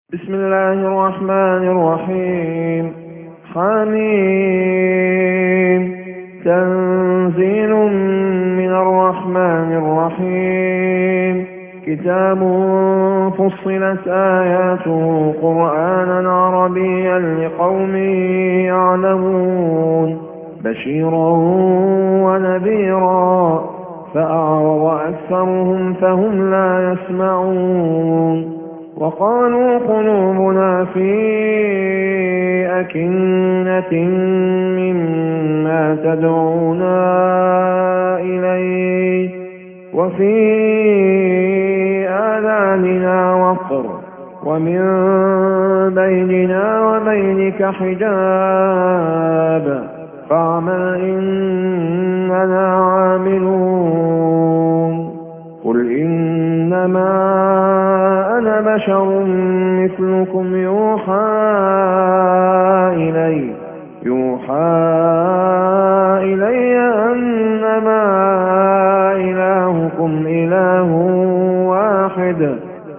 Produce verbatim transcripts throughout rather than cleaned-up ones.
بسم الله الرحمن الرحيم. حميم. تنزيل من الرحمن الرحيم. كتاب فصلت آياته قرآنا عربيا لقوم يعلمون بشيرا ونذيرا فأعرض أكثرهم فهم لا يسمعون. وقالوا قلوبنا في أكنة مما تدعونا إليه وفي آذاننا وقر ومن بيننا وبينك حجاب فاعمل إننا عاملون. قل إنما أنا بشر مثلكم يوحى إلي يوحى إلي أنما إلهكم إله واحد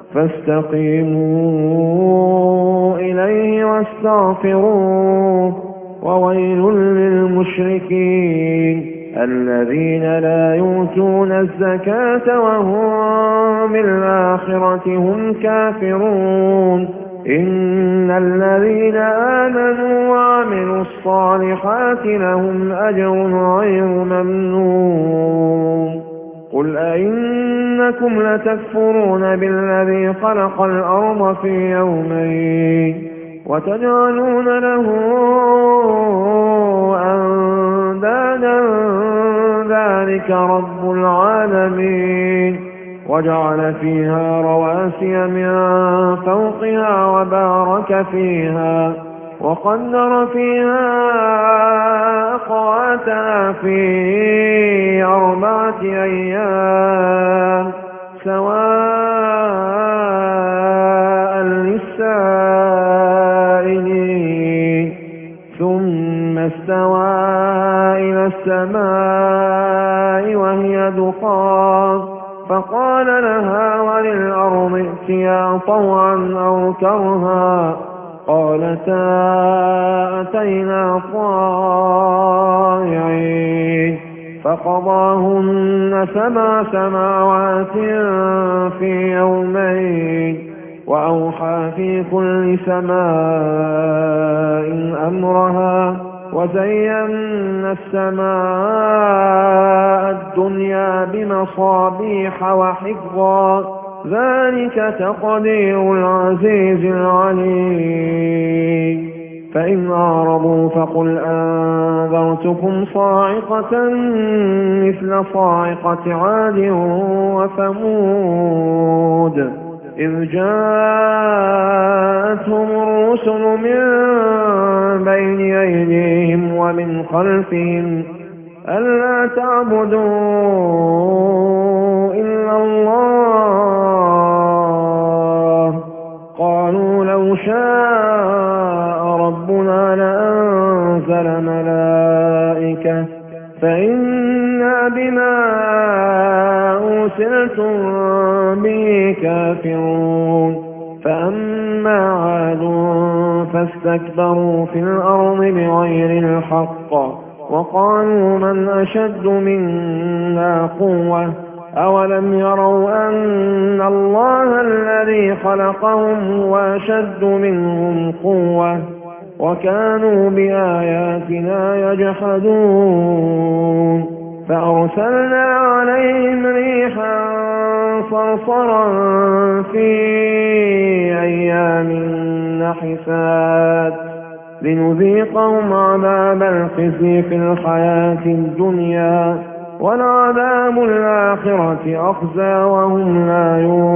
فاستقيموا إليه واستغفروه. وويل للمشركين الذين لا يؤتون الزكاة وهم بالآخرة هم كافرون. إن الذين آمنوا وعملوا الصالحات لهم أجر غير ممنون. قل أئنكم لتكفرون بالذي خلق الأرض في يومين وتجعلون له أندادا ذلك رب العالمين. وجعل فيها رواسي من فوقها وبارك فيها وقدر فيها أقواتها في أربعة أيام سواء للسائلين. ثم استوى إلى السماء وهي دخان فقال لها وللأرض ائتيا طوعا أو كرها قالتا أتينا طائعين. فقضاهن سبع سماوات في يومين وأوحى في كل سماء أمرها وزينا السماء الدنيا بمصابيح وحفظا ذلك تقدير العزيز العليم. فإن أعرضوا فقل أنذرتكم صاعقة مثل صاعقة عاد وثمود إذ جاءتهم الرسل من بين أيديهم ومن خلفهم ألا تعبدوا إلا الله قالوا لو شاء ربنا لأنزل ملائكة فإنا بما أرسلتم به كافرون. فأما عاد فاستكبروا في الأرض بغير الحق وقالوا من أشد منا قوة أولم يروا أن الله الذي خلقهم وأشد منهم قوة وكانوا بآياتنا يجحدون. فأرسلنا عليهم ريحا صرصرا في أيام نحسات لنذيقهم عذاب الخزي في الحياة الدنيا ولعذاب الآخرة أخزى وهم لا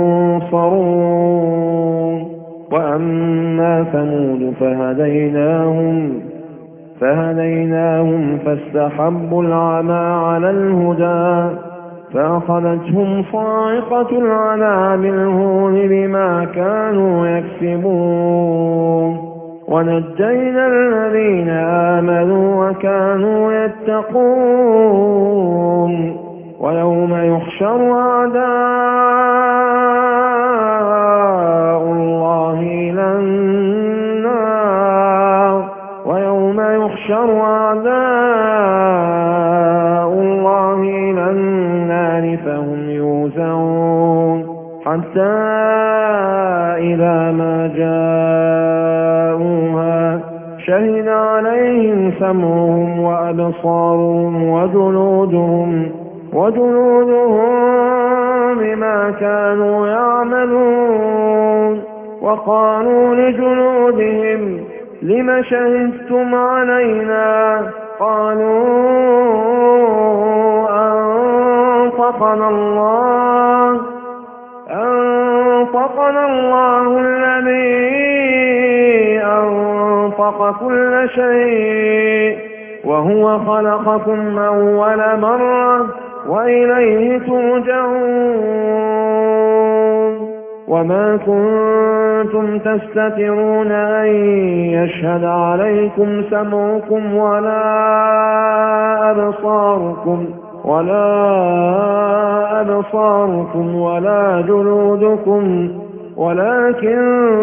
ينصرون. وأما ثمود فهديناهم فهديناهم فاستحبوا العمى على الهدى فأخذتهم صاعقة العذاب الهون بما كانوا يكسبون. ونجينا الذين آمنوا وكانوا يتقون. ويوم يحشر أعداء الله إلى إذا ما جاءوها شهد عليهم سمعهم وأبصارهم وجلودهم وجلودهم بما كانوا يعملون. وقالوا لجلودهم لم شهدتم علينا؟ قالوا أنطقنا الله أنطقنا الله الذي أنطق كل شيء وهو خلقكم أول مرة وإليه ترجعون. وما كنتم تستترون أن يشهد عليكم سمعكم ولا أبصاركم ولا أبصاركم ولا جلودكم ولكن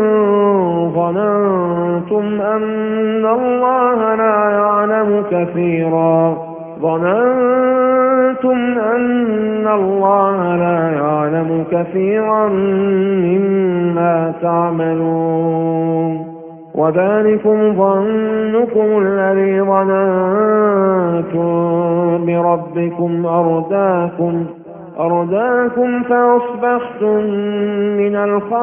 ظننتم أن الله لا يعلم كثيرا ظننتم أن الله لا يعلم كثيرا مما تعملون. وذلكم ظنكم الذي ظننتم بربكم أرداكم أرداكم فأصبحتم من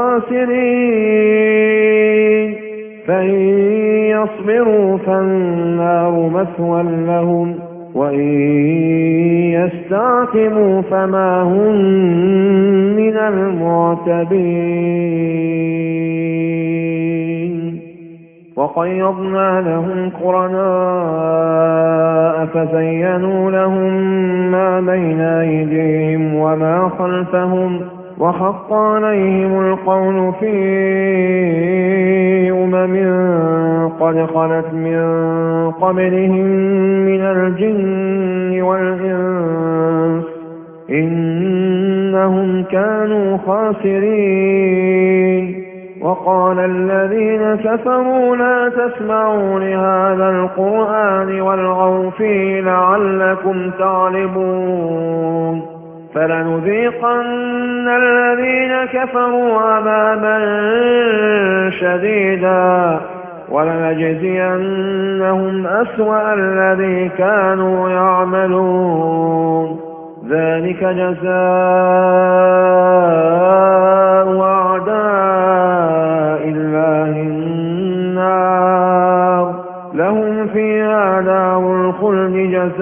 الخاسرين. فإن يصبروا فالنار مثوى لهم وإن يستعتبوا فما هم من المعتبين. وقيضنا لهم قرناء فزينوا لهم ما بين أيديهم وما خلفهم وحق عليهم القول في أمم قد خلت من قبلهم من الجن والإنس إنهم كانوا خاسرين. وقال الذين كفروا لا تسمعوا لهذا القرآن والغوا فيه لعلكم تغلبون. فلنذيقن الذين كفروا عذابا شديدا ولنجزينهم أسوأ الذي كانوا يعملون. ذلك جزاء أعداء الله النار لهم فيها دار الخلد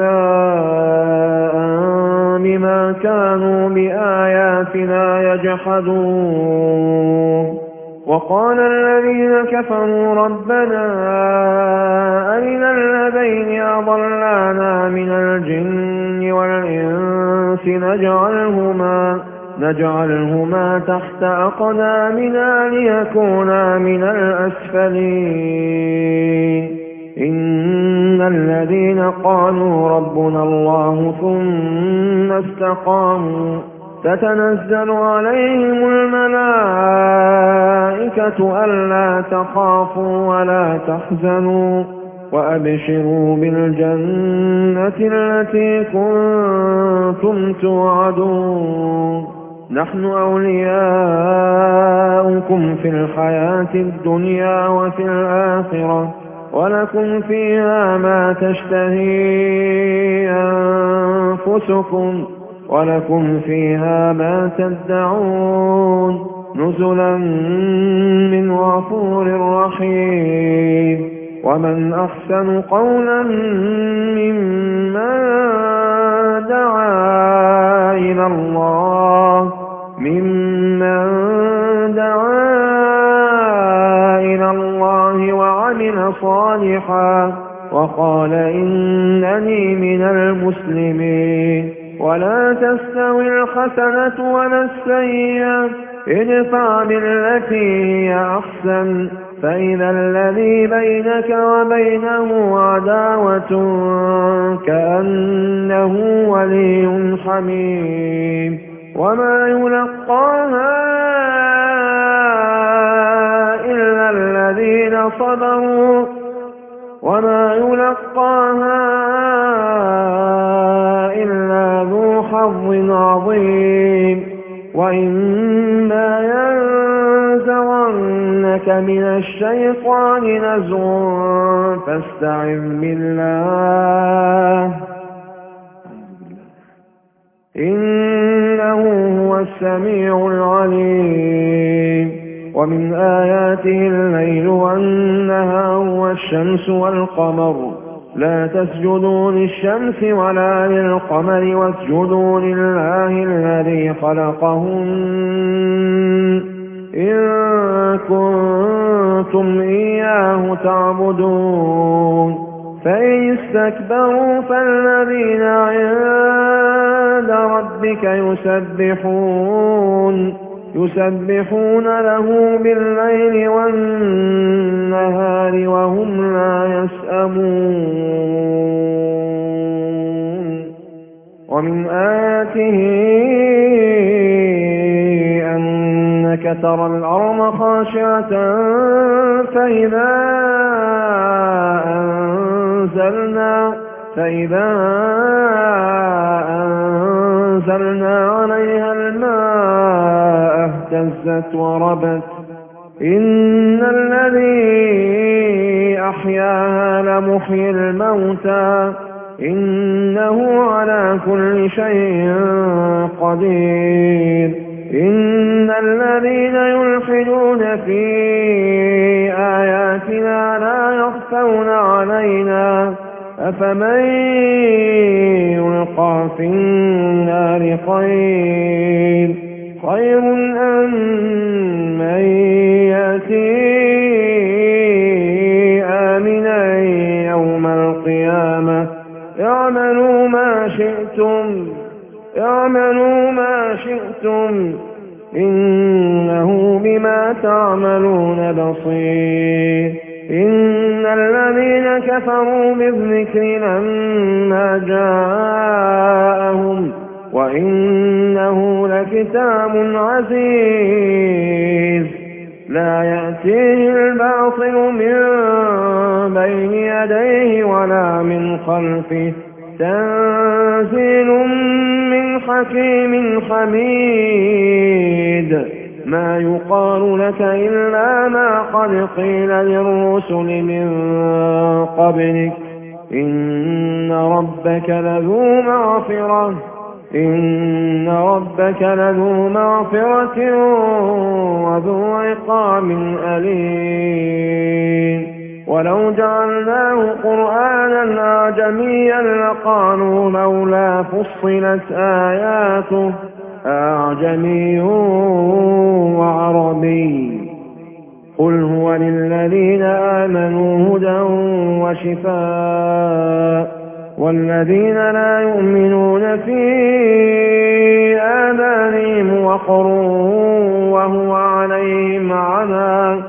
جزاء بما كانوا بآياتنا يجحدون. وقال الذين كفروا ربنا أرنا الذين أضلانا من الجن والإنس نجعلهما نجعلهما تحت أقدامنا ليكونا من الأسفلين. إن الذين قالوا ربنا الله ثم استقاموا تتنزل عليهم الملائكة ألا تخافوا ولا تحزنوا وأبشروا بالجنة التي كنتم توعدون. نحن أولياؤكم في الحياة الدنيا وفي الآخرة ولكم فيها ما تشتهي أنفسكم ولكم فيها ما تدعون نزلا من غفور رحيم. ومن أحسن قولا ممن دعا إلى الله ممن دعا إلى الله وعمل صالحا وقال إنني من المسلمين. ولا تستوي الحسنة ولا السيئة ادفع بالتي هي أحسن فإذا الذي بينك وبينه عداوة كأنه ولي حميم. وما يلقاها إلا الذين صبروا وما يلقاها إلا ذو حظ عظيم. وإما ينزغن ينزغنك من الشيطان نزغ فاستعذ بالله إنه هو السميع العليم. ومن آياته الليل والنهار والشمس والقمر لا تسجدوا للشمس ولا للقمر واسجدوا لله الذي خلقهن إن كنتم إياه تعبدون. فإن استكبروا فالذين عند ربك يسبحون يسبحون له بالليل والنهار وهم لا يسأمون. ومن آياته أنك ترى الأرض خاشعة فإذا أنزلنا فإذا أنزلنا عليها الماء اهتزت وربت إن الذي أحياها لمحيي الموتى إنه على كل شيء قدير. إن الذين يلحدون في آياتنا لا يخفون علينا أفمن يلقى في النار خير خير أم من يأتي آمنا يوم القيامة اعملوا ما شئتم اعملوا ما شئتم إنه بما تعملون بصير. إن الذين كفروا بالذكر لما جاءهم وإنه لكتاب عزيز لا يأتيه الباطل من بين يديه ولا من خلفه تنزيل من حكيم حميد. ما يقال لك إلا ما قد قيل للرسل من قبلك إن ربك لذو مغفرة إن ربك لذو مغفرة وذو عقاب أليم. ولو جعلناه قرآنا أعجميا لقالوا لولا فصلت آياته أعجمي وعربي قل هو للذين آمنوا هدى وشفاء والذين لا يؤمنون في آذانهم وقر وهو عليهم عمى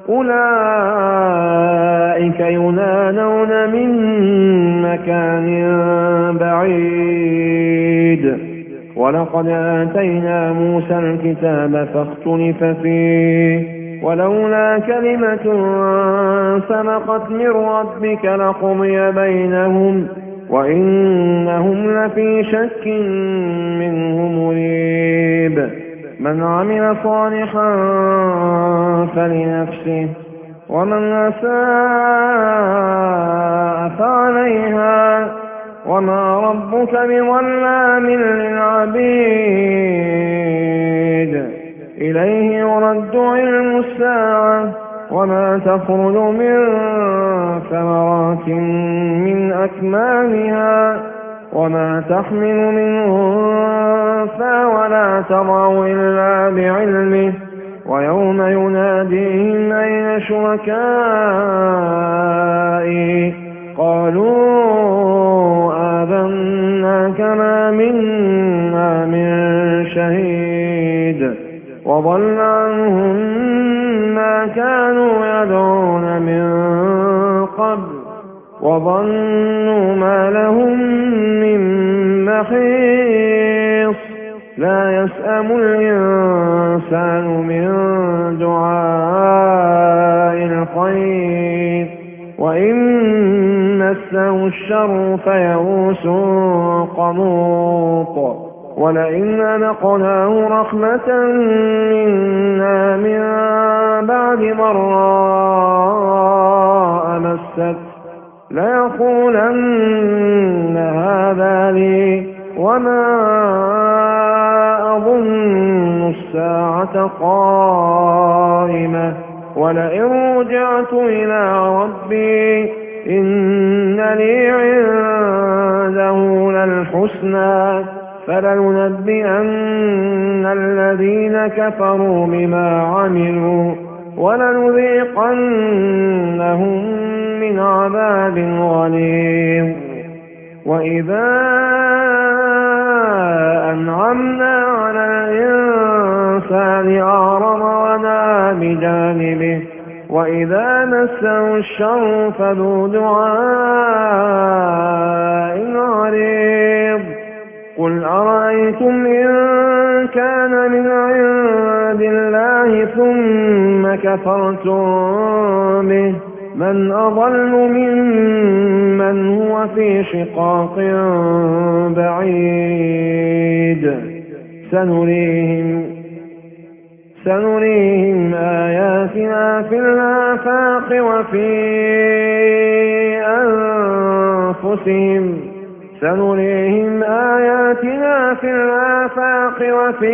أولئك ينادون من مكان بعيد. ولقد آتينا موسى الكتاب فاختلف فيه ولولا كلمة سبقت من ربك لقضي بينهم وإنهم لفي شك منه مريب. من عمل صالحا فلنفسه ومن أساء فعليها وما ربك بظلام للعبيد. إليه يرد علم الساعة وما تخرج من ثمرات من أكمامها وما تحمل من أنثى ولا تضع إلا بعلمه ويوم يناديهم أين شركائي قالوا آذناك ما منا من شهيد وضل عنهم ما كانوا يدعون من قبل وظنوا ما لهم من محيص. لا يسأم الإنسان من دعاء الخير وإن مسه الشر فيئوس قنوط. ولئن أذقناه رحمة منا من بعد ضراء مسته ليقولن هذا لي وما أظن الساعة قائمة ولئن رجعت إلى ربي إن لي عنده للحسنى فلننبئن الذين كفروا بما عملوا ولنذيقنهم من عذاب غليظ. وإذا أنعمنا على الإنسان أعرض ونأى بجانبه وإذا مسه الشر فذو دعاء عريض. قل أرأيتم إن كان من عند الله ثم كفرتم به من أضل ممن هو في شقاق بعيد. سنريهم سنريهم آياتنا في الآفاق وفي أنفسهم سنريهم آياتنا في الآفاق وفي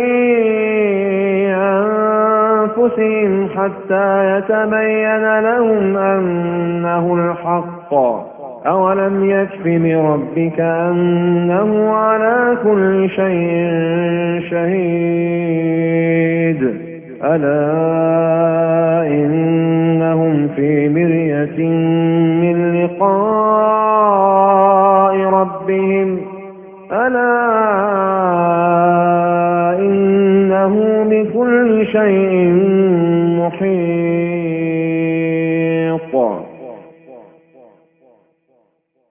أنفسهم حتى يتبين لهم أنه الحق. أولم يكف بربك أنه على كل شيء شهيد. ألا إنهم في مرية من لقاء ربهم ألا إنه بكل شيء محيط.